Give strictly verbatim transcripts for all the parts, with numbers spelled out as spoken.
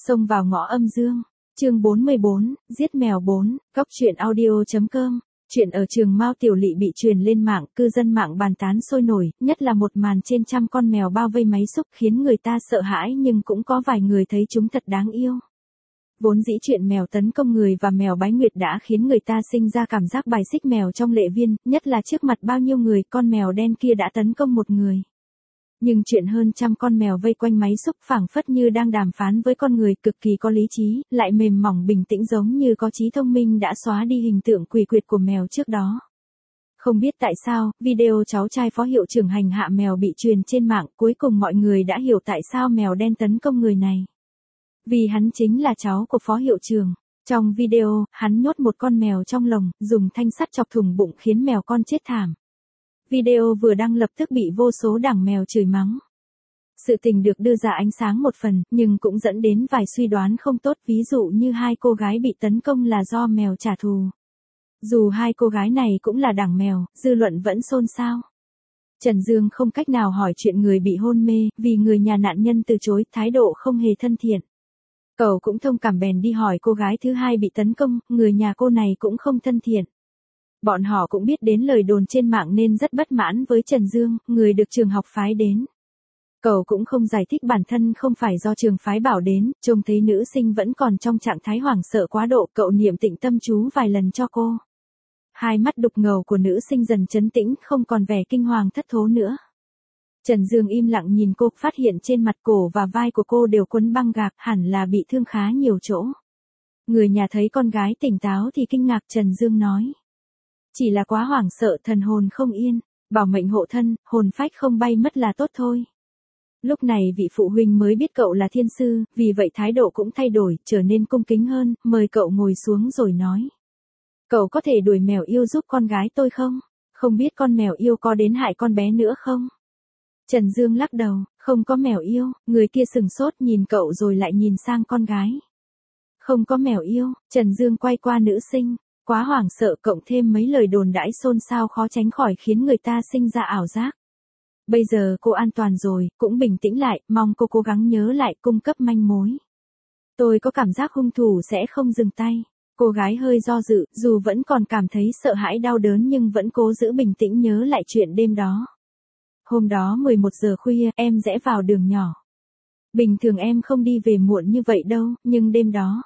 Xông vào ngõ âm dương. Chương bốn mươi bốn, giết mèo bốn, Cóc truyện audio chấm com. Chuyện ở trường Mao Tiểu Lị bị truyền lên mạng, cư dân mạng bàn tán sôi nổi, nhất là một màn trên trăm con mèo bao vây máy xúc khiến người ta sợ hãi, nhưng cũng có vài người thấy chúng thật đáng yêu. Vốn dĩ chuyện mèo tấn công người và mèo bái nguyệt đã khiến người ta sinh ra cảm giác bài xích mèo trong lệ viên, nhất là trước mặt bao nhiêu người, con mèo đen kia đã tấn công một người. Nhưng chuyện hơn trăm con mèo vây quanh máy xúc phảng phất như đang đàm phán với con người, cực kỳ có lý trí, lại mềm mỏng bình tĩnh, giống như có trí thông minh đã xóa đi hình tượng quỷ quyệt của mèo trước đó. Không biết tại sao, video cháu trai phó hiệu trưởng hành hạ mèo bị truyền trên mạng, cuối cùng mọi người đã hiểu tại sao mèo đen tấn công người này. Vì hắn chính là cháu của phó hiệu trưởng. Trong video, hắn nhốt một con mèo trong lồng, dùng thanh sắt chọc thủng bụng khiến mèo con chết thảm. Video vừa đăng lập tức bị vô số đảng mèo chửi mắng. Sự tình được đưa ra ánh sáng một phần, nhưng cũng dẫn đến vài suy đoán không tốt, ví dụ như hai cô gái bị tấn công là do mèo trả thù. Dù hai cô gái này cũng là đảng mèo, dư luận vẫn xôn xao. Trần Dương không cách nào hỏi chuyện người bị hôn mê, vì người nhà nạn nhân từ chối, thái độ không hề thân thiện. Cậu cũng thông cảm bèn đi hỏi cô gái thứ hai bị tấn công, người nhà cô này cũng không thân thiện. Bọn họ cũng biết đến lời đồn trên mạng nên rất bất mãn với Trần Dương, người được trường học phái đến. Cậu cũng không giải thích bản thân không phải do trường phái bảo đến, trông thấy nữ sinh vẫn còn trong trạng thái hoảng sợ quá độ, cậu niệm tịnh tâm chú vài lần cho cô. Hai mắt đục ngầu của nữ sinh dần trấn tĩnh, không còn vẻ kinh hoàng thất thố nữa. Trần Dương im lặng nhìn cô, phát hiện trên mặt, cổ và vai của cô đều quấn băng gạc, hẳn là bị thương khá nhiều chỗ. Người nhà thấy con gái tỉnh táo thì kinh ngạc. Trần Dương nói: chỉ là quá hoảng sợ, thần hồn không yên, bảo mệnh hộ thân, hồn phách không bay mất là tốt thôi. Lúc này vị phụ huynh mới biết cậu là thiên sư, vì vậy thái độ cũng thay đổi, trở nên cung kính hơn, mời cậu ngồi xuống rồi nói: cậu có thể đuổi mèo yêu giúp con gái tôi không? Không biết con mèo yêu có đến hại con bé nữa không? Trần Dương lắc đầu: không có mèo yêu. Người kia sừng sốt nhìn cậu rồi lại nhìn sang con gái. Không có mèo yêu. Trần Dương quay qua nữ sinh. Quá hoảng sợ, cộng thêm mấy lời đồn đãi xôn xao khó tránh khỏi khiến người ta sinh ra ảo giác. Bây giờ cô an toàn rồi, cũng bình tĩnh lại, mong cô cố gắng nhớ lại, cung cấp manh mối. Tôi có cảm giác hung thủ sẽ không dừng tay. Cô gái hơi do dự, dù vẫn còn cảm thấy sợ hãi đau đớn nhưng vẫn cố giữ bình tĩnh nhớ lại chuyện đêm đó. Hôm đó mười một giờ khuya, em rẽ vào đường nhỏ. Bình thường em không đi về muộn như vậy đâu, nhưng đêm đó.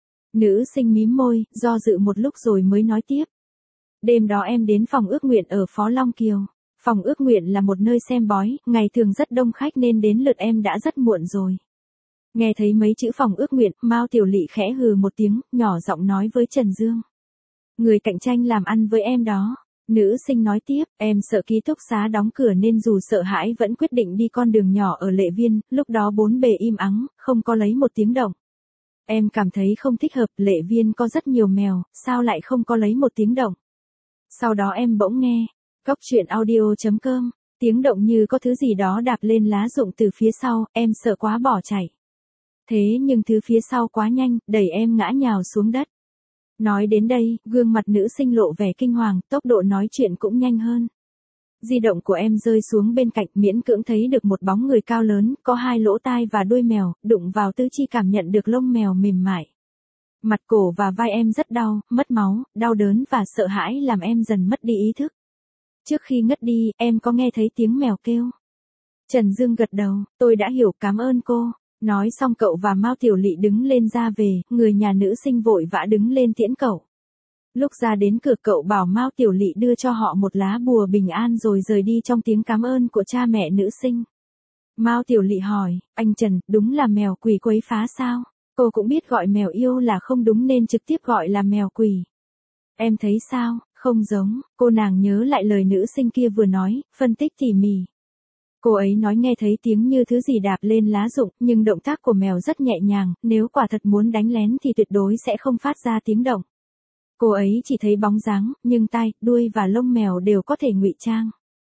Nữ sinh mím môi, do dự một lúc rồi mới nói tiếp. Đêm đó em đến phòng ước nguyện ở Phó Long Kiều. Phòng ước nguyện là một nơi xem bói, ngày thường rất đông khách nên đến lượt em đã rất muộn rồi. Nghe thấy mấy chữ phòng ước nguyện, Mao Tiểu Lị khẽ hừ một tiếng, nhỏ giọng nói với Trần Dương: người cạnh tranh làm ăn với em đó. Nữ sinh nói tiếp: em sợ ký túc xá đóng cửa nên dù sợ hãi vẫn quyết định đi con đường nhỏ ở Lệ Viên, lúc đó bốn bề im ắng, không có lấy một tiếng động. Em cảm thấy không thích hợp, Lệ Viên có rất nhiều mèo, sao lại không có lấy một tiếng động. Sau đó em bỗng nghe, Cóc truyện audio chấm com, tiếng động như có thứ gì đó đạp lên lá rụng từ phía sau, em sợ quá bỏ chạy. Thế nhưng thứ phía sau quá nhanh, đẩy em ngã nhào xuống đất. Nói đến đây, gương mặt nữ sinh lộ vẻ kinh hoàng, tốc độ nói chuyện cũng nhanh hơn. Di động của em rơi xuống bên cạnh, miễn cưỡng thấy được một bóng người cao lớn, có hai lỗ tai và đuôi mèo, đụng vào tứ chi cảm nhận được lông mèo mềm mại. Mặt, cổ và vai em rất đau, mất máu, đau đớn và sợ hãi làm em dần mất đi ý thức. Trước khi ngất đi, em có nghe thấy tiếng mèo kêu. Trần Dương gật đầu: tôi đã hiểu, cảm ơn cô. Nói xong cậu và Mao Tiểu Lị đứng lên ra về, người nhà nữ sinh vội vã đứng lên tiễn cậu. Lúc ra đến cửa, cậu bảo Mao Tiểu Lị đưa cho họ một lá bùa bình an rồi rời đi trong tiếng cảm ơn của cha mẹ nữ sinh. Mao Tiểu Lị hỏi: anh Trần, đúng là mèo quỷ quấy phá sao? Cô cũng biết gọi mèo yêu là không đúng nên trực tiếp gọi là mèo quỷ. Em thấy sao, không giống? Cô nàng nhớ lại lời nữ sinh kia vừa nói, phân tích tỉ mỉ. Cô ấy nói nghe thấy tiếng như thứ gì đạp lên lá rụng, nhưng động tác của mèo rất nhẹ nhàng, nếu quả thật muốn đánh lén thì tuyệt đối sẽ không phát ra tiếng động. Cô ấy chỉ thấy bóng dáng, nhưng tai, đuôi và lông mèo đều có thể ngụy trang.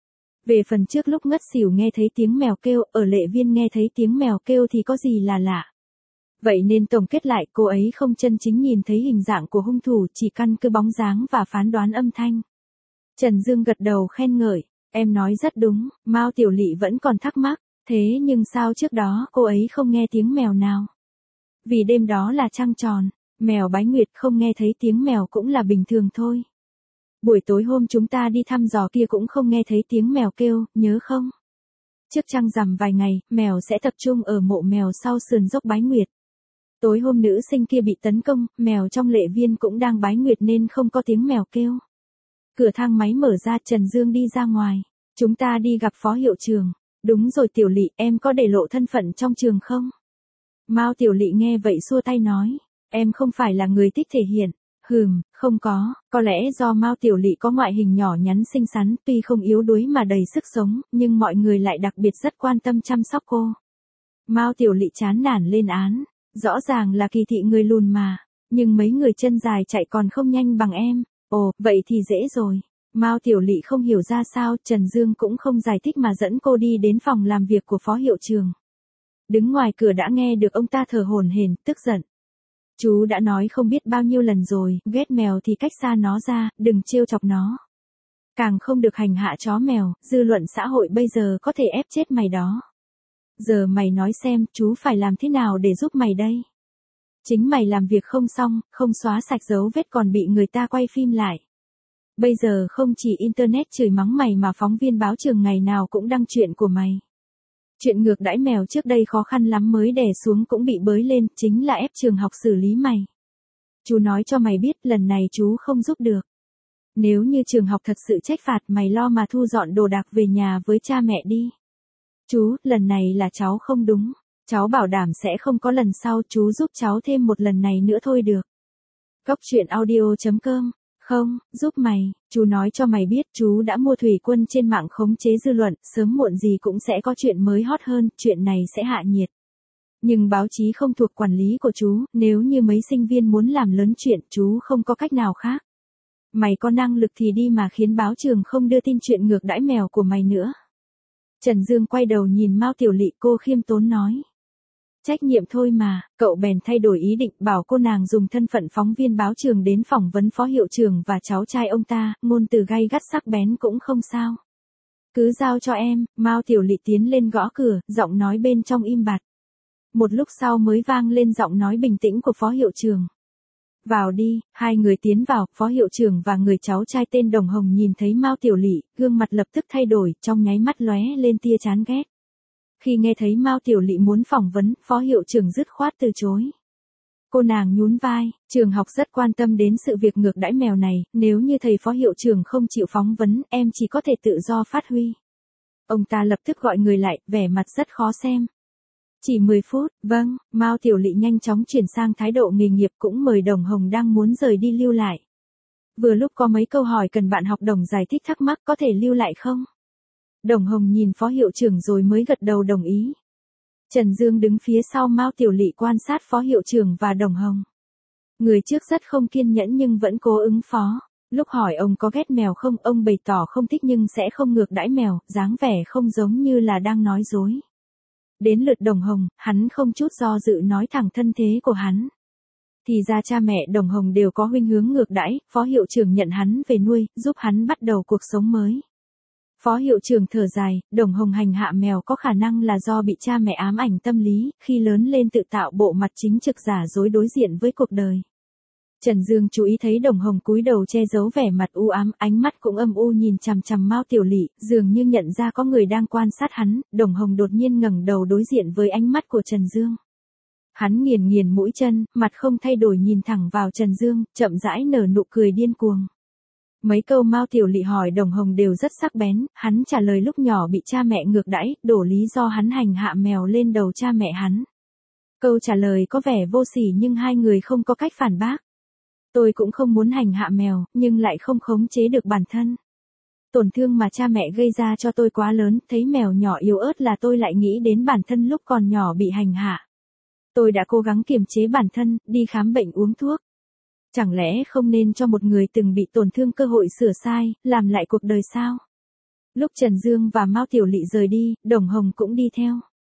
Về phần trước lúc ngất xỉu nghe thấy tiếng mèo kêu, ở Lệ Viên nghe thấy tiếng mèo kêu thì có gì là lạ. Vậy nên tổng kết lại, cô ấy không chân chính nhìn thấy hình dạng của hung thủ, chỉ căn cứ bóng dáng và phán đoán âm thanh. Trần Dương gật đầu khen ngợi: em nói rất đúng. Mao Tiểu Lị vẫn còn thắc mắc, thế nhưng sao trước đó cô ấy không nghe tiếng mèo nào? Vì đêm đó là trăng tròn, mèo Bái Nguyệt không nghe thấy tiếng mèo cũng là bình thường thôi. Buổi tối hôm chúng ta đi thăm dò kia cũng không nghe thấy tiếng mèo kêu, nhớ không? Trước trăng rằm vài ngày, mèo sẽ tập trung ở mộ mèo sau sườn dốc Bái Nguyệt. Tối hôm nữ sinh kia bị tấn công, mèo trong lệ viên cũng đang bái nguyệt nên không có tiếng mèo kêu. Cửa thang máy mở ra, Trần Dương đi ra ngoài. Chúng ta đi gặp phó hiệu trưởng. Đúng rồi Tiểu Lị, em có để lộ thân phận trong trường không? Mao Tiểu Lị nghe vậy xua tay nói. Em không phải là người thích thể hiện. Hừm, không có, có lẽ do Mao Tiểu Lị có ngoại hình nhỏ nhắn xinh xắn, tuy không yếu đuối mà đầy sức sống, nhưng mọi người lại đặc biệt rất quan tâm chăm sóc cô. Mao Tiểu Lị chán nản lên án. Rõ ràng là kỳ thị người lùn mà, nhưng mấy người chân dài chạy còn không nhanh bằng em. Ồ, vậy thì dễ rồi. Mao Tiểu Lị không hiểu ra sao, Trần Dương cũng không giải thích mà dẫn cô đi đến phòng làm việc của phó hiệu trưởng. Đứng ngoài cửa đã nghe được ông ta thở hổn hển, tức giận. Chú đã nói không biết bao nhiêu lần rồi, ghét mèo thì cách xa nó ra, đừng trêu chọc nó. Càng không được hành hạ chó mèo, dư luận xã hội bây giờ có thể ép chết mày đó. Giờ mày nói xem, chú phải làm thế nào để giúp mày đây? Chính mày làm việc không xong, không xóa sạch dấu vết còn bị người ta quay phim lại. Bây giờ không chỉ internet chửi mắng mày mà phóng viên báo trường ngày nào cũng đăng chuyện của mày. Chuyện ngược đãi mèo trước đây khó khăn lắm mới đè xuống cũng bị bới lên, chính là ép trường học xử lý mày. Chú nói cho mày biết, lần này chú không giúp được. Nếu như trường học thật sự trách phạt mày lo mà thu dọn đồ đạc về nhà với cha mẹ đi. Chú, lần này là cháu không đúng. Cháu bảo đảm sẽ không có lần sau, chú giúp cháu thêm một lần này nữa thôi được. Góc truyện audio chấm com. Không, giúp mày, chú nói cho mày biết chú đã mua thủy quân trên mạng khống chế dư luận, sớm muộn gì cũng sẽ có chuyện mới hot hơn, chuyện này sẽ hạ nhiệt. Nhưng báo chí không thuộc quản lý của chú, nếu như mấy sinh viên muốn làm lớn chuyện, chú không có cách nào khác. Mày có năng lực thì đi mà khiến báo trường không đưa tin chuyện ngược đãi mèo của mày nữa. Trần Dương quay đầu nhìn Mao Tiểu Lị, cô khiêm tốn nói. Trách nhiệm thôi mà, cậu bèn thay đổi ý định bảo cô nàng dùng thân phận phóng viên báo trường đến phỏng vấn phó hiệu trưởng và cháu trai ông ta, ngôn từ gay gắt sắc bén cũng không sao. Cứ giao cho em, Mao Tiểu Lị tiến lên gõ cửa, giọng nói bên trong im bặt. Một lúc sau mới vang lên giọng nói bình tĩnh của phó hiệu trưởng. Vào đi, hai người tiến vào, phó hiệu trưởng và người cháu trai tên Đồng Hồng nhìn thấy Mao Tiểu Lị, gương mặt lập tức thay đổi, trong nháy mắt lóe lên tia chán ghét. Khi nghe thấy Mao Tiểu Lị muốn phỏng vấn, phó hiệu trưởng dứt khoát từ chối. Cô nàng nhún vai, trường học rất quan tâm đến sự việc ngược đãi mèo này, nếu như thầy phó hiệu trưởng không chịu phỏng vấn, em chỉ có thể tự do phát huy. Ông ta lập tức gọi người lại, vẻ mặt rất khó xem. Chỉ mười phút, vâng, Mao Tiểu Lị nhanh chóng chuyển sang thái độ nghề nghiệp, cũng mời Đồng Hồng đang muốn rời đi lưu lại. Vừa lúc có mấy câu hỏi cần bạn học đồng giải thích thắc mắc, có thể lưu lại không? Đồng Hồng nhìn phó hiệu trưởng rồi mới gật đầu đồng ý. Trần Dương đứng phía sau Mao Tiểu Lị quan sát phó hiệu trưởng và Đồng Hồng. Người trước rất không kiên nhẫn nhưng vẫn cố ứng phó. Lúc hỏi ông có ghét mèo không, ông bày tỏ không thích nhưng sẽ không ngược đãi mèo, dáng vẻ không giống như là đang nói dối. Đến lượt Đồng Hồng, hắn không chút do dự nói thẳng thân thế của hắn. Thì ra cha mẹ Đồng Hồng đều có huynh hướng ngược đãi, phó hiệu trưởng nhận hắn về nuôi, giúp hắn bắt đầu cuộc sống mới. Phó hiệu trưởng thở dài, Đồng Hồng hành hạ mèo có khả năng là do bị cha mẹ ám ảnh tâm lý, khi lớn lên tự tạo bộ mặt chính trực giả dối đối diện với cuộc đời. Trần Dương chú ý thấy Đồng Hồng cúi đầu che giấu vẻ mặt u ám, ánh mắt cũng âm u nhìn chằm chằm Mao Tiểu Lị, dường như nhận ra có người đang quan sát hắn, Đồng Hồng đột nhiên ngẩng đầu đối diện với ánh mắt của Trần Dương. Hắn nghiền nghiền mũi chân, mặt không thay đổi nhìn thẳng vào Trần Dương, chậm rãi nở nụ cười điên cuồng. Mấy câu Mao Tiểu Lị hỏi Đồng Hồng đều rất sắc bén, hắn trả lời lúc nhỏ bị cha mẹ ngược đãi, đổ lý do hắn hành hạ mèo lên đầu cha mẹ hắn. Câu trả lời có vẻ vô sỉ nhưng hai người không có cách phản bác. Tôi cũng không muốn hành hạ mèo, nhưng lại không khống chế được bản thân. Tổn thương mà cha mẹ gây ra cho tôi quá lớn, thấy mèo nhỏ yếu ớt là tôi lại nghĩ đến bản thân lúc còn nhỏ bị hành hạ. Tôi đã cố gắng kiềm chế bản thân, đi khám bệnh uống thuốc. Chẳng lẽ không nên cho một người từng bị tổn thương cơ hội sửa sai, làm lại cuộc đời sao? Lúc Trần Dương và Mao Tiểu Lị rời đi, Đồng Hồng cũng đi theo.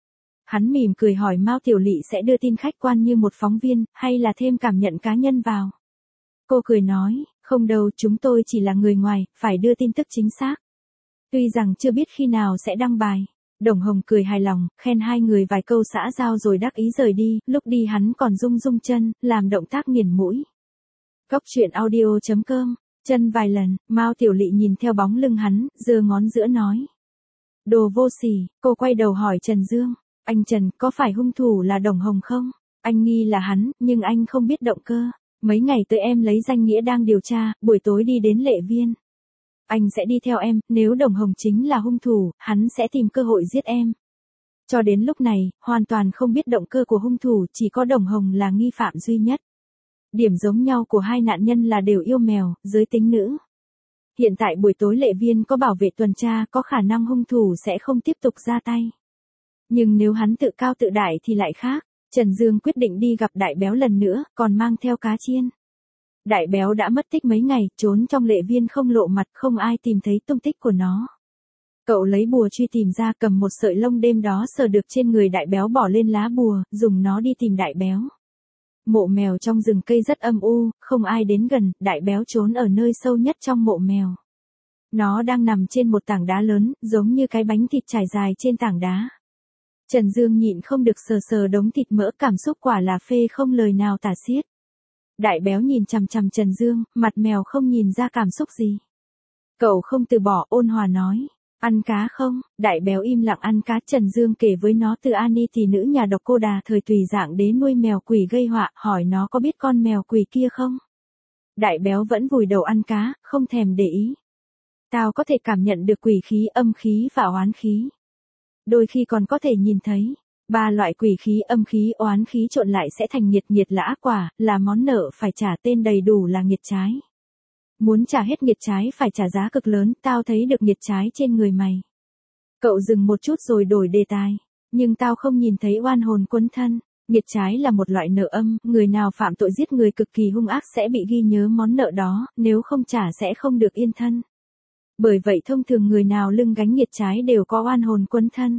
Hắn mỉm cười hỏi Mao Tiểu Lị sẽ đưa tin khách quan như một phóng viên, hay là thêm cảm nhận cá nhân vào? Cô cười nói, không đâu, chúng tôi chỉ là người ngoài, phải đưa tin tức chính xác. Tuy rằng chưa biết khi nào sẽ đăng bài. Đồng Hồng cười hài lòng, khen hai người vài câu xã giao rồi đắc ý rời đi, lúc đi hắn còn rung rung chân, làm động tác nghiền mũi. Cóc truyện audio chấm com, chân vài lần, Mao Tiểu Lị nhìn theo bóng lưng hắn, giơ ngón giữa nói. Đồ vô sỉ, cô quay đầu hỏi Trần Dương, anh Trần, có phải hung thủ là Đồng Hồng không? Anh nghi là hắn, nhưng anh không biết động cơ. Mấy ngày tới em lấy danh nghĩa đang điều tra, buổi tối đi đến Lệ Viên. Anh sẽ đi theo em, nếu Đồng Hồng chính là hung thủ, hắn sẽ tìm cơ hội giết em. Cho đến lúc này, hoàn toàn không biết động cơ của hung thủ, chỉ có Đồng Hồng là nghi phạm duy nhất. Điểm giống nhau của hai nạn nhân là đều yêu mèo, giới tính nữ. Hiện tại buổi tối Lệ Viên có bảo vệ tuần tra, có khả năng hung thủ sẽ không tiếp tục ra tay. Nhưng nếu hắn tự cao tự đại thì lại khác. Trần Dương quyết định đi gặp Đại Béo lần nữa, còn mang theo cá chiên. Đại Béo đã mất tích mấy ngày, trốn trong Lệ Viên không lộ mặt, không ai tìm thấy tung tích của nó. Cậu lấy bùa truy tìm ra, cầm một sợi lông đêm đó sờ được trên người Đại Béo bỏ lên lá bùa, dùng nó đi tìm Đại Béo. Mộ mèo trong rừng cây rất âm u, không ai đến gần, Đại Béo trốn ở nơi sâu nhất trong mộ mèo. Nó đang nằm trên một tảng đá lớn, giống như cái bánh thịt trải dài trên tảng đá. Trần Dương nhịn không được sờ sờ đống thịt mỡ, cảm xúc quả là phê không lời nào tả xiết. Đại Béo nhìn chằm chằm Trần Dương, mặt mèo không nhìn ra cảm xúc gì. Cậu không từ bỏ, ôn hòa nói. Ăn cá không? Đại Béo im lặng ăn cá. Trần Dương kể với nó từ Ani tỷ nữ nhà độc cô Đà thời Tùy Dạng Đế nuôi mèo quỷ gây họa, hỏi nó có biết con mèo quỷ kia không? Đại Béo vẫn vùi đầu ăn cá, không thèm để ý. Tao có thể cảm nhận được quỷ khí, âm khí và oán khí. Đôi khi còn có thể nhìn thấy. Ba loại quỷ khí, âm khí, oán khí trộn lại sẽ thành nghiệt. Nghiệt là ác quả, là món nợ phải trả, tên đầy đủ là nghiệt trái. Muốn trả hết nghiệt trái phải trả giá cực lớn, tao thấy được nghiệt trái trên người mày. Cậu dừng một chút rồi đổi đề tài. Nhưng tao không nhìn thấy oan hồn quấn thân. Nghiệt trái là một loại nợ âm, người nào phạm tội giết người cực kỳ hung ác sẽ bị ghi nhớ món nợ đó, nếu không trả sẽ không được yên thân. Bởi vậy thông thường người nào lưng gánh nghiệt trái đều có oan hồn quấn thân.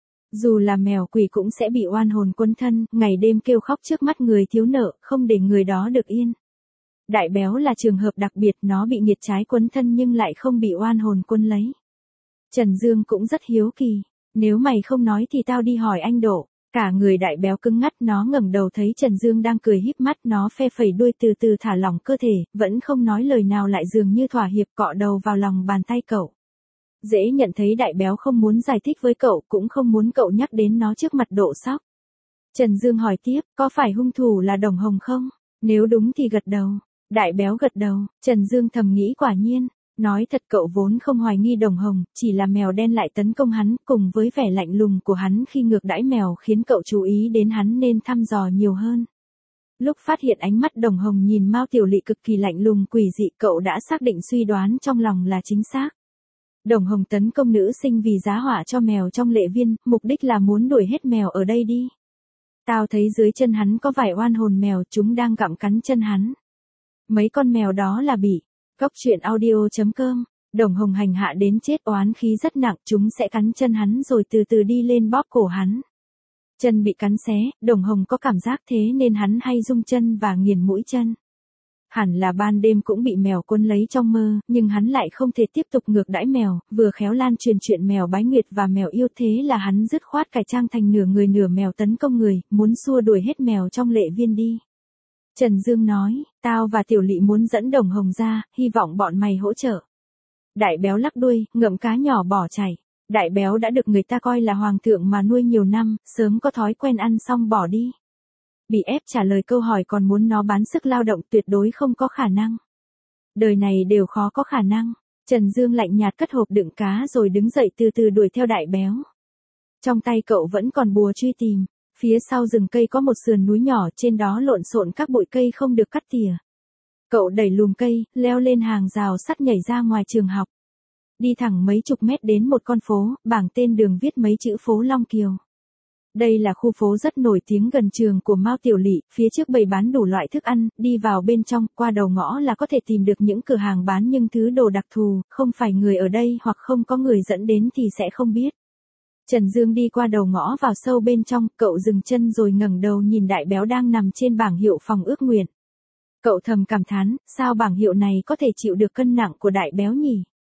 Dù là mèo quỷ cũng sẽ bị oan hồn quấn thân, ngày đêm kêu khóc trước mắt người thiếu nợ, không để người đó được yên. Đại Béo là trường hợp đặc biệt, nó bị nghiệt trái quấn thân nhưng lại không bị oan hồn quấn lấy. Trần Dương cũng rất hiếu kỳ, nếu mày không nói thì tao đi hỏi anh Độ. Cả người Đại Béo cứng ngắt, nó ngẩng đầu thấy Trần Dương đang cười híp mắt, nó phe phẩy đuôi từ từ thả lỏng cơ thể, vẫn không nói lời nào, lại dường như thỏa hiệp, cọ đầu vào lòng bàn tay cậu. Dễ nhận thấy Đại Béo không muốn giải thích với cậu, cũng không muốn cậu nhắc đến nó trước mặt Độ Sóc. Trần Dương hỏi tiếp, có phải hung thủ là Đồng Hồng không? Nếu đúng thì gật đầu. Đại Béo gật đầu. Trần Dương thầm nghĩ quả nhiên. Nói thật, cậu vốn không hoài nghi Đồng Hồng, chỉ là mèo đen lại tấn công hắn, cùng với vẻ lạnh lùng của hắn khi ngược đãi mèo khiến cậu chú ý đến hắn nên thăm dò nhiều hơn. Lúc phát hiện ánh mắt Đồng Hồng nhìn Mao Tiểu Lị cực kỳ lạnh lùng quỷ dị, cậu đã xác định suy đoán trong lòng là chính xác. Đồng Hồng tấn công nữ sinh vì giá họa cho mèo trong Lệ Viên, mục đích là muốn đuổi hết mèo ở đây đi. Tao thấy dưới chân hắn có vài oan hồn mèo, chúng đang gặm cắn chân hắn. Mấy con mèo đó là bị. Cóc truyện audio chấm com. Đồng Hồng hành hạ đến chết, oán khí rất nặng, chúng sẽ cắn chân hắn rồi từ từ đi lên bóp cổ hắn. Chân bị cắn xé, Đồng Hồng có cảm giác thế nên hắn hay rung chân và nghiền mũi chân. Hẳn là ban đêm cũng bị mèo quấn lấy trong mơ, nhưng hắn lại không thể tiếp tục ngược đãi mèo, vừa khéo lan truyền chuyện mèo bái nguyệt và mèo yêu, thế là hắn dứt khoát cải trang thành nửa người nửa mèo tấn công người, muốn xua đuổi hết mèo trong Lệ Viên đi. Trần Dương nói, tao và Tiểu Lị muốn dẫn Đồng Hồng ra, hy vọng bọn mày hỗ trợ. Đại Béo lắc đuôi, ngậm cá nhỏ bỏ chạy. Đại Béo đã được người ta coi là hoàng thượng mà nuôi nhiều năm, sớm có thói quen ăn xong bỏ đi. Bị ép trả lời câu hỏi còn muốn nó bán sức lao động, tuyệt đối không có khả năng. Đời này đều khó có khả năng. Trần Dương lạnh nhạt cất hộp đựng cá rồi đứng dậy từ từ đuổi theo Đại Béo. Trong tay cậu vẫn còn bùa truy tìm. Phía sau rừng cây có một sườn núi nhỏ, trên đó lộn xộn các bụi cây không được cắt tỉa. Cậu đẩy lùm cây, leo lên hàng rào sắt nhảy ra ngoài trường học. Đi thẳng mấy chục mét đến một con phố, bảng tên đường viết mấy chữ phố Long Kiều. Đây là khu phố rất nổi tiếng gần trường của Mao Tiểu Lị, phía trước bày bán đủ loại thức ăn, đi vào bên trong, qua đầu ngõ là có thể tìm được những cửa hàng bán những thứ đồ đặc thù, không phải người ở đây hoặc không có người dẫn đến thì sẽ không biết. Trần Dương đi qua đầu ngõ vào sâu bên trong, cậu dừng chân rồi ngẩng đầu nhìn Đại Béo đang nằm trên bảng hiệu phòng ước nguyện. Cậu thầm cảm thán, sao bảng hiệu này có thể chịu được cân nặng của Đại Béo nhỉ?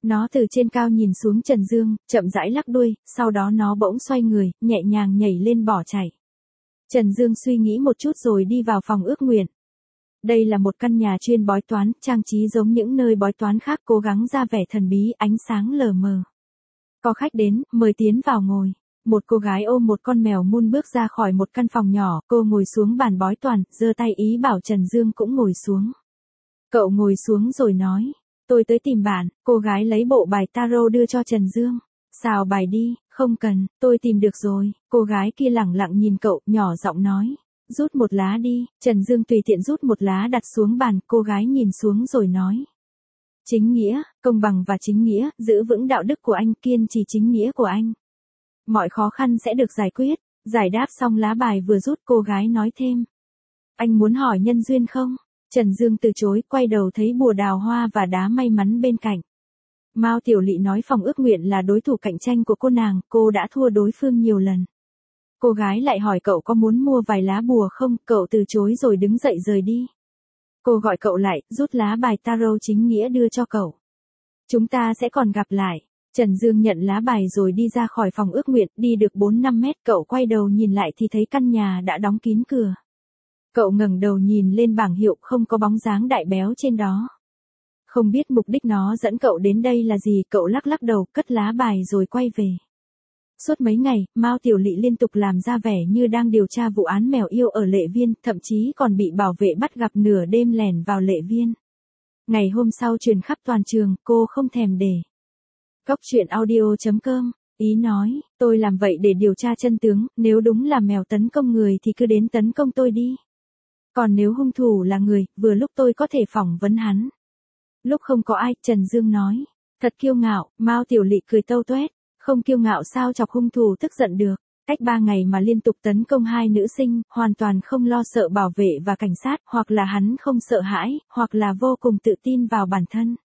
Nó từ trên cao nhìn xuống Trần Dương, chậm rãi lắc đuôi, sau đó nó bỗng xoay người, nhẹ nhàng nhảy lên bỏ chạy. Trần Dương suy nghĩ một chút rồi đi vào phòng ước nguyện. Đây là một căn nhà chuyên bói toán, trang trí giống những nơi bói toán khác, cố gắng ra vẻ thần bí, ánh sáng lờ mờ. Có khách đến, mời tiến vào ngồi. Một cô gái ôm một con mèo mun bước ra khỏi một căn phòng nhỏ, cô ngồi xuống bàn bói toán, giơ tay ý bảo Trần Dương cũng ngồi xuống. Cậu ngồi xuống rồi nói, tôi tới tìm bạn. Cô gái lấy bộ bài tarot đưa cho Trần Dương. Xào bài đi. Không cần, tôi tìm được rồi. Cô gái kia lẳng lặng nhìn cậu, nhỏ giọng nói, rút một lá đi. Trần Dương tùy tiện rút một lá đặt xuống bàn, cô gái nhìn xuống rồi nói, chính nghĩa, công bằng và chính nghĩa, giữ vững đạo đức của anh, kiên trì chính nghĩa của anh. Mọi khó khăn sẽ được giải quyết. Giải đáp xong lá bài vừa rút, cô gái nói thêm, anh muốn hỏi nhân duyên không? Trần Dương từ chối, quay đầu thấy bùa đào hoa và đá may mắn bên cạnh. Mao Tiểu Lị nói phòng ước nguyện là đối thủ cạnh tranh của cô nàng, cô đã thua đối phương nhiều lần. Cô gái lại hỏi cậu có muốn mua vài lá bùa không, cậu từ chối rồi đứng dậy rời đi. Cô gọi cậu lại, rút lá bài tarot chính nghĩa đưa cho cậu. Chúng ta sẽ còn gặp lại. Trần Dương nhận lá bài rồi đi ra khỏi phòng ước nguyện, đi được bốn năm mét, cậu quay đầu nhìn lại thì thấy căn nhà đã đóng kín cửa. Cậu ngẩng đầu nhìn lên bảng hiệu, không có bóng dáng đại béo trên đó. Không biết mục đích nó dẫn cậu đến đây là gì, cậu lắc lắc đầu, cất lá bài rồi quay về. Suốt mấy ngày, Mao Tiểu Lị liên tục làm ra vẻ như đang điều tra vụ án mèo yêu ở Lệ Viên, thậm chí còn bị bảo vệ bắt gặp nửa đêm lẻn vào Lệ Viên. Ngày hôm sau truyền khắp toàn trường, cô không thèm để. Cóc truyện audio chấm com, ý nói, tôi làm vậy để điều tra chân tướng, nếu đúng là mèo tấn công người thì cứ đến tấn công tôi đi. Còn nếu hung thủ là người, vừa lúc tôi có thể phỏng vấn hắn. Lúc không có ai, Trần Dương nói, thật kiêu ngạo. Mao Tiểu Lị cười tâu tuét, không kiêu ngạo sao chọc hung thủ tức giận được. Cách ba ngày mà liên tục tấn công hai nữ sinh, hoàn toàn không lo sợ bảo vệ và cảnh sát, hoặc là hắn không sợ hãi, hoặc là vô cùng tự tin vào bản thân.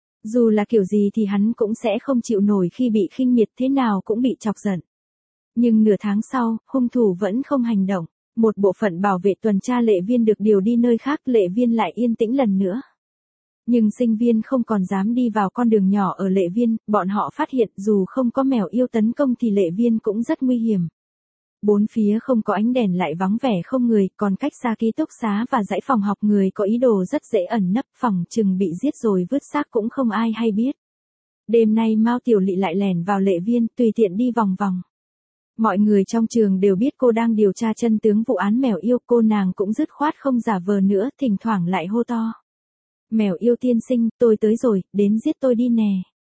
Dù là kiểu gì thì hắn cũng sẽ không chịu nổi khi bị khinh miệt, thế nào cũng bị chọc giận. Nhưng nửa tháng sau, hung thủ vẫn không hành động. Một bộ phận bảo vệ tuần tra Lệ Viên được điều đi nơi khác, Lệ Viên lại yên tĩnh lần nữa. Nhưng sinh viên không còn dám đi vào con đường nhỏ ở Lệ Viên, bọn họ phát hiện dù không có mèo yêu tấn công thì Lệ Viên cũng rất nguy hiểm. Bốn phía không có ánh đèn, lại vắng vẻ không người, còn cách xa ký túc xá và dãy phòng học người có ý đồ rất dễ ẩn nấp, phòng chừng bị giết rồi vứt xác cũng không ai hay biết. Đêm nay Mao Tiểu Lị lại lẻn vào Lệ Viên, tùy tiện đi vòng vòng. Mọi người trong trường đều biết cô đang điều tra chân tướng vụ án mèo yêu, cô nàng cũng dứt khoát không giả vờ nữa, thỉnh thoảng lại hô to. Mèo yêu tiên sinh, tôi tới rồi, đến giết tôi đi nè.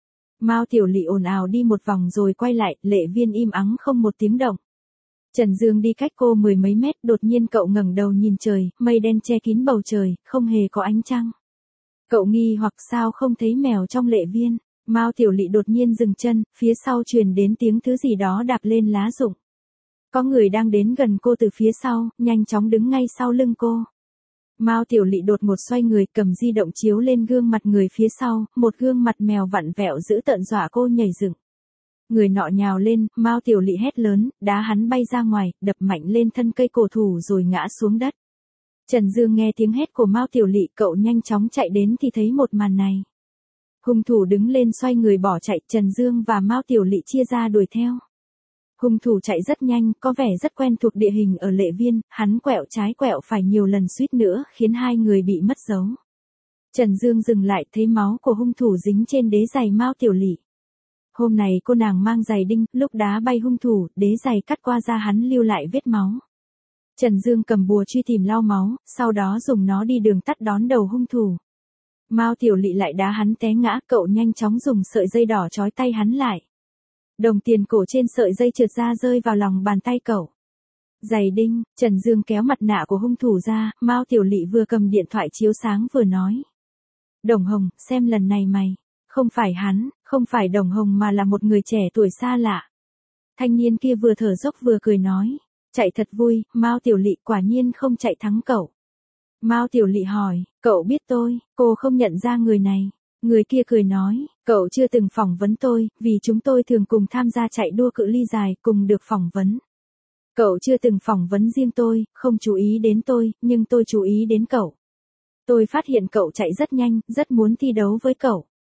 Mao Tiểu Lị ồn ào đi một vòng rồi quay lại, Lệ Viên im ắng không một tiếng động. Trần Dương đi cách cô mười mấy mét, đột nhiên cậu ngẩng đầu nhìn trời, mây đen che kín bầu trời, không hề có ánh trăng. Cậu nghi hoặc sao không thấy mèo trong Lệ Viên. Mao Tiểu Lị đột nhiên dừng chân, phía sau truyền đến tiếng thứ gì đó đạp lên lá rụng. Có người đang đến gần cô từ phía sau, nhanh chóng đứng ngay sau lưng cô. Mao Tiểu Lị đột ngột xoay người, cầm di động chiếu lên gương mặt người phía sau, một gương mặt mèo vặn vẹo dữ tợn dọa cô nhảy dựng. Người nọ nhào lên, Mao Tiểu Lị hét lớn, đá hắn bay ra ngoài, đập mạnh lên thân cây cổ thụ rồi ngã xuống đất. Trần Dương nghe tiếng hét của Mao Tiểu Lị, cậu nhanh chóng chạy đến thì thấy một màn này. Hung thủ đứng lên xoay người bỏ chạy, Trần Dương và Mao Tiểu Lị chia ra đuổi theo. Hung thủ chạy rất nhanh, có vẻ rất quen thuộc địa hình ở Lệ Viên, hắn quẹo trái quẹo phải nhiều lần suýt nữa, khiến hai người bị mất dấu. Trần Dương dừng lại, thấy máu của hung thủ dính trên đế giày Mao Tiểu Lị. Hôm này cô nàng mang giày đinh, lúc đá bay hung thủ, đế giày cắt qua da hắn lưu lại vết máu. Trần Dương cầm bùa truy tìm lau máu, sau đó dùng nó đi đường tắt đón đầu hung thủ. Mao Tiểu Lị lại đá hắn té ngã, cậu nhanh chóng dùng sợi dây đỏ trói tay hắn lại. Đồng tiền cổ trên sợi dây trượt ra rơi vào lòng bàn tay cậu. Giày đinh, Trần Dương kéo mặt nạ của hung thủ ra, Mao Tiểu Lị vừa cầm điện thoại chiếu sáng vừa nói. Đồng Hồng, xem lần này mày. Không phải hắn, không phải Đồng Hồng mà là một người trẻ tuổi xa lạ. Thanh niên kia vừa thở dốc vừa cười nói. Chạy thật vui, Mao Tiểu Lị quả nhiên không chạy thắng cậu. Mao Tiểu Lị hỏi, cậu biết tôi, cô không nhận ra người này. Người kia cười nói, cậu chưa từng phỏng vấn tôi, vì chúng tôi thường cùng tham gia chạy đua cự ly dài, cùng được phỏng vấn. Cậu chưa từng phỏng vấn riêng tôi, không chú ý đến tôi, nhưng tôi chú ý đến cậu. Tôi phát hiện cậu chạy rất nhanh, rất muốn thi đấu với cậu.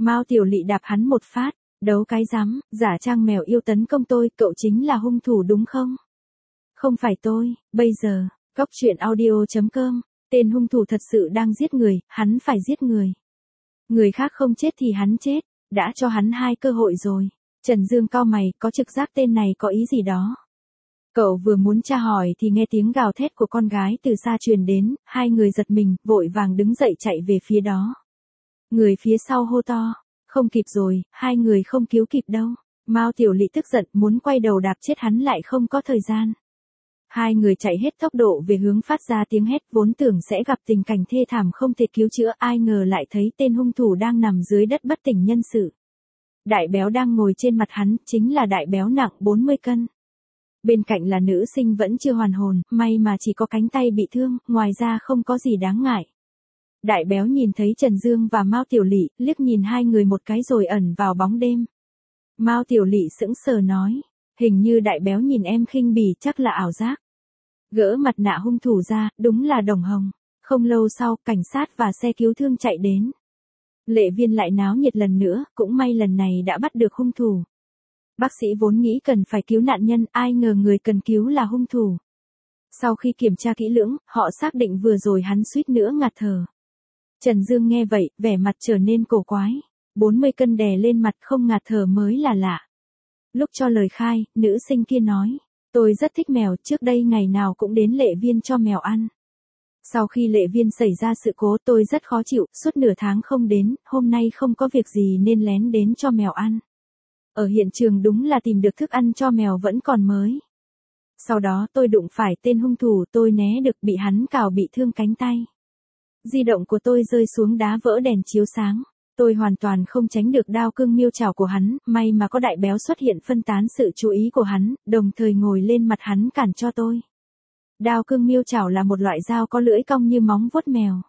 Mao Tiểu Lị đạp hắn một phát, đấu cái rắm, giả trang mèo yêu tấn công tôi, cậu chính là hung thủ đúng không? Không phải tôi, bây giờ, góc truyện audio chấm com, tên hung thủ thật sự đang giết người, hắn phải giết người. Người khác không chết thì hắn chết, đã cho hắn hai cơ hội rồi. Trần Dương cau mày, có trực giác tên này có ý gì đó. Cậu vừa muốn tra hỏi thì nghe tiếng gào thét của con gái từ xa truyền đến, hai người giật mình, vội vàng đứng dậy chạy về phía đó. Người phía sau hô to, không kịp rồi, hai người không cứu kịp đâu. Mao Tiểu Lị tức giận muốn quay đầu đạp chết hắn lại không có thời gian. Hai người chạy hết tốc độ về hướng phát ra tiếng hét, vốn tưởng sẽ gặp tình cảnh thê thảm không thể cứu chữa, ai ngờ lại thấy tên hung thủ đang nằm dưới đất bất tỉnh nhân sự. Đại béo đang ngồi trên mặt hắn, chính là đại béo nặng bốn mươi cân. Bên cạnh là nữ sinh vẫn chưa hoàn hồn, may mà chỉ có cánh tay bị thương, ngoài ra không có gì đáng ngại. Đại béo nhìn thấy Trần Dương và Mao Tiểu Lị, liếc nhìn hai người một cái rồi ẩn vào bóng đêm. Mao Tiểu Lị sững sờ nói, hình như đại béo nhìn em khinh bỉ, chắc là ảo giác. Gỡ mặt nạ hung thủ ra, đúng là Đồng Hồng. Không lâu sau, cảnh sát và xe cứu thương chạy đến. Lệ Viên lại náo nhiệt lần nữa, cũng may lần này đã bắt được hung thủ. Bác sĩ vốn nghĩ cần phải cứu nạn nhân, ai ngờ người cần cứu là hung thủ. Sau khi kiểm tra kỹ lưỡng, họ xác định vừa rồi hắn suýt nữa ngạt thở. Trần Dương nghe vậy, vẻ mặt trở nên cổ quái. bốn mươi cân đè lên mặt không ngạt thở mới là lạ. Lúc cho lời khai, nữ sinh kia nói, tôi rất thích mèo, trước đây ngày nào cũng đến Lệ Viên cho mèo ăn. Sau khi Lệ Viên xảy ra sự cố tôi rất khó chịu, suốt nửa tháng không đến, hôm nay không có việc gì nên lén đến cho mèo ăn. Ở hiện trường đúng là tìm được thức ăn cho mèo vẫn còn mới. Sau đó tôi đụng phải tên hung thủ, tôi né được, bị hắn cào bị thương cánh tay. Di động của tôi rơi xuống đá vỡ đèn chiếu sáng. Tôi hoàn toàn không tránh được đao cương miêu chảo của hắn, may mà có đại béo xuất hiện phân tán sự chú ý của hắn, đồng thời ngồi lên mặt hắn cản cho tôi. Đao cương miêu chảo là một loại dao có lưỡi cong như móng vuốt mèo.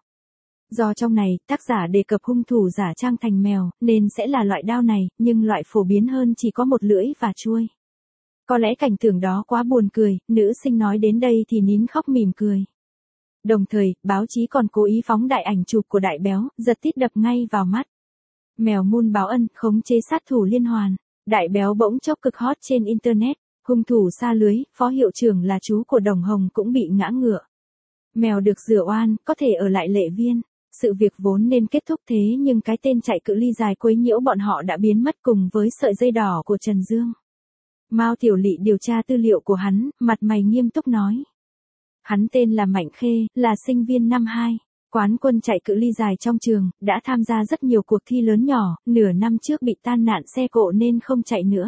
Do trong này, tác giả đề cập hung thủ giả trang thành mèo, nên sẽ là loại đao này, nhưng loại phổ biến hơn chỉ có một lưỡi và chuôi. Có lẽ cảnh tượng đó quá buồn cười, nữ sinh nói đến đây thì nín khóc mỉm cười. Đồng thời, báo chí còn cố ý phóng đại ảnh chụp của đại béo, giật tít đập ngay vào mắt. Mèo Moon báo ân, khống chế sát thủ liên hoàn. Đại béo bỗng chốc cực hot trên internet. Hung thủ xa lưới, phó hiệu trưởng là chú của Đồng Hồng cũng bị ngã ngựa. Mèo được rửa oan, có thể ở lại Lệ Viên. Sự việc vốn nên kết thúc thế nhưng cái tên chạy cự ly dài quấy nhiễu bọn họ đã biến mất cùng với sợi dây đỏ của Trần Dương. Mao Tiểu Lị điều tra tư liệu của hắn, mặt mày nghiêm túc nói. Hắn tên là Mạnh Khê, là sinh viên năm hai. Quán quân chạy cự ly dài trong trường, đã tham gia rất nhiều cuộc thi lớn nhỏ, nửa năm trước bị tai nạn xe cộ nên không chạy nữa.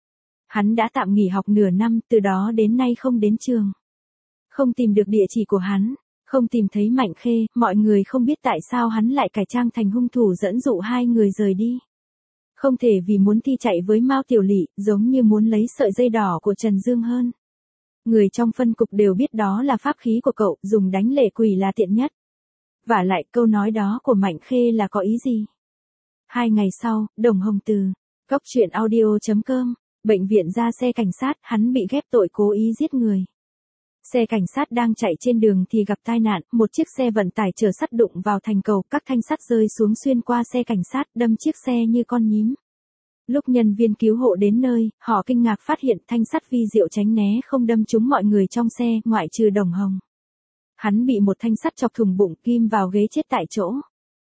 Hắn đã tạm nghỉ học nửa năm, từ đó đến nay không đến trường. Không tìm được địa chỉ của hắn, không tìm thấy Mạnh Khê, mọi người không biết tại sao hắn lại cải trang thành hung thủ dẫn dụ hai người rời đi. Không thể vì muốn thi chạy với Mao Tiểu Lị, giống như muốn lấy sợi dây đỏ của Trần Dương hơn. Người trong phân cục đều biết đó là pháp khí của cậu, dùng đánh lệ quỷ là tiện nhất. Vả lại câu nói đó của Mạnh Khê là có ý gì? Hai ngày sau, Đồng Hồng từ góc truyện audio chấm com, bệnh viện ra xe cảnh sát, hắn bị ghép tội cố ý giết người. Xe cảnh sát đang chạy trên đường thì gặp tai nạn, một chiếc xe vận tải chở sắt đụng vào thành cầu, các thanh sắt rơi xuống xuyên qua xe cảnh sát, đâm chiếc xe như con nhím. Lúc nhân viên cứu hộ đến nơi, họ kinh ngạc phát hiện thanh sắt vi diệu tránh né không đâm trúng mọi người trong xe, ngoại trừ Đồng Hồng. Hắn bị một thanh sắt chọc thủng bụng, kim vào ghế chết tại chỗ.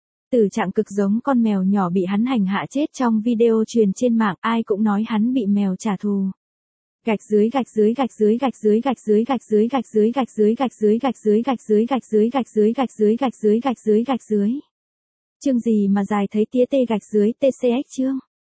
Tử trạng cực giống con mèo nhỏ bị hắn hành hạ chết trong video truyền trên mạng, ai cũng nói hắn bị mèo trả thù. Gạch dưới gạch dưới gạch dưới gạch dưới gạch dưới gạch dưới gạch dưới gạch dưới gạch dưới gạch dưới gạch dưới gạch dưới gạch dưới gạch dưới gạch dưới gạch dưới gạch dưới. Chương gì mà dài thấy tía tê gạch dưới tê xê ích chương.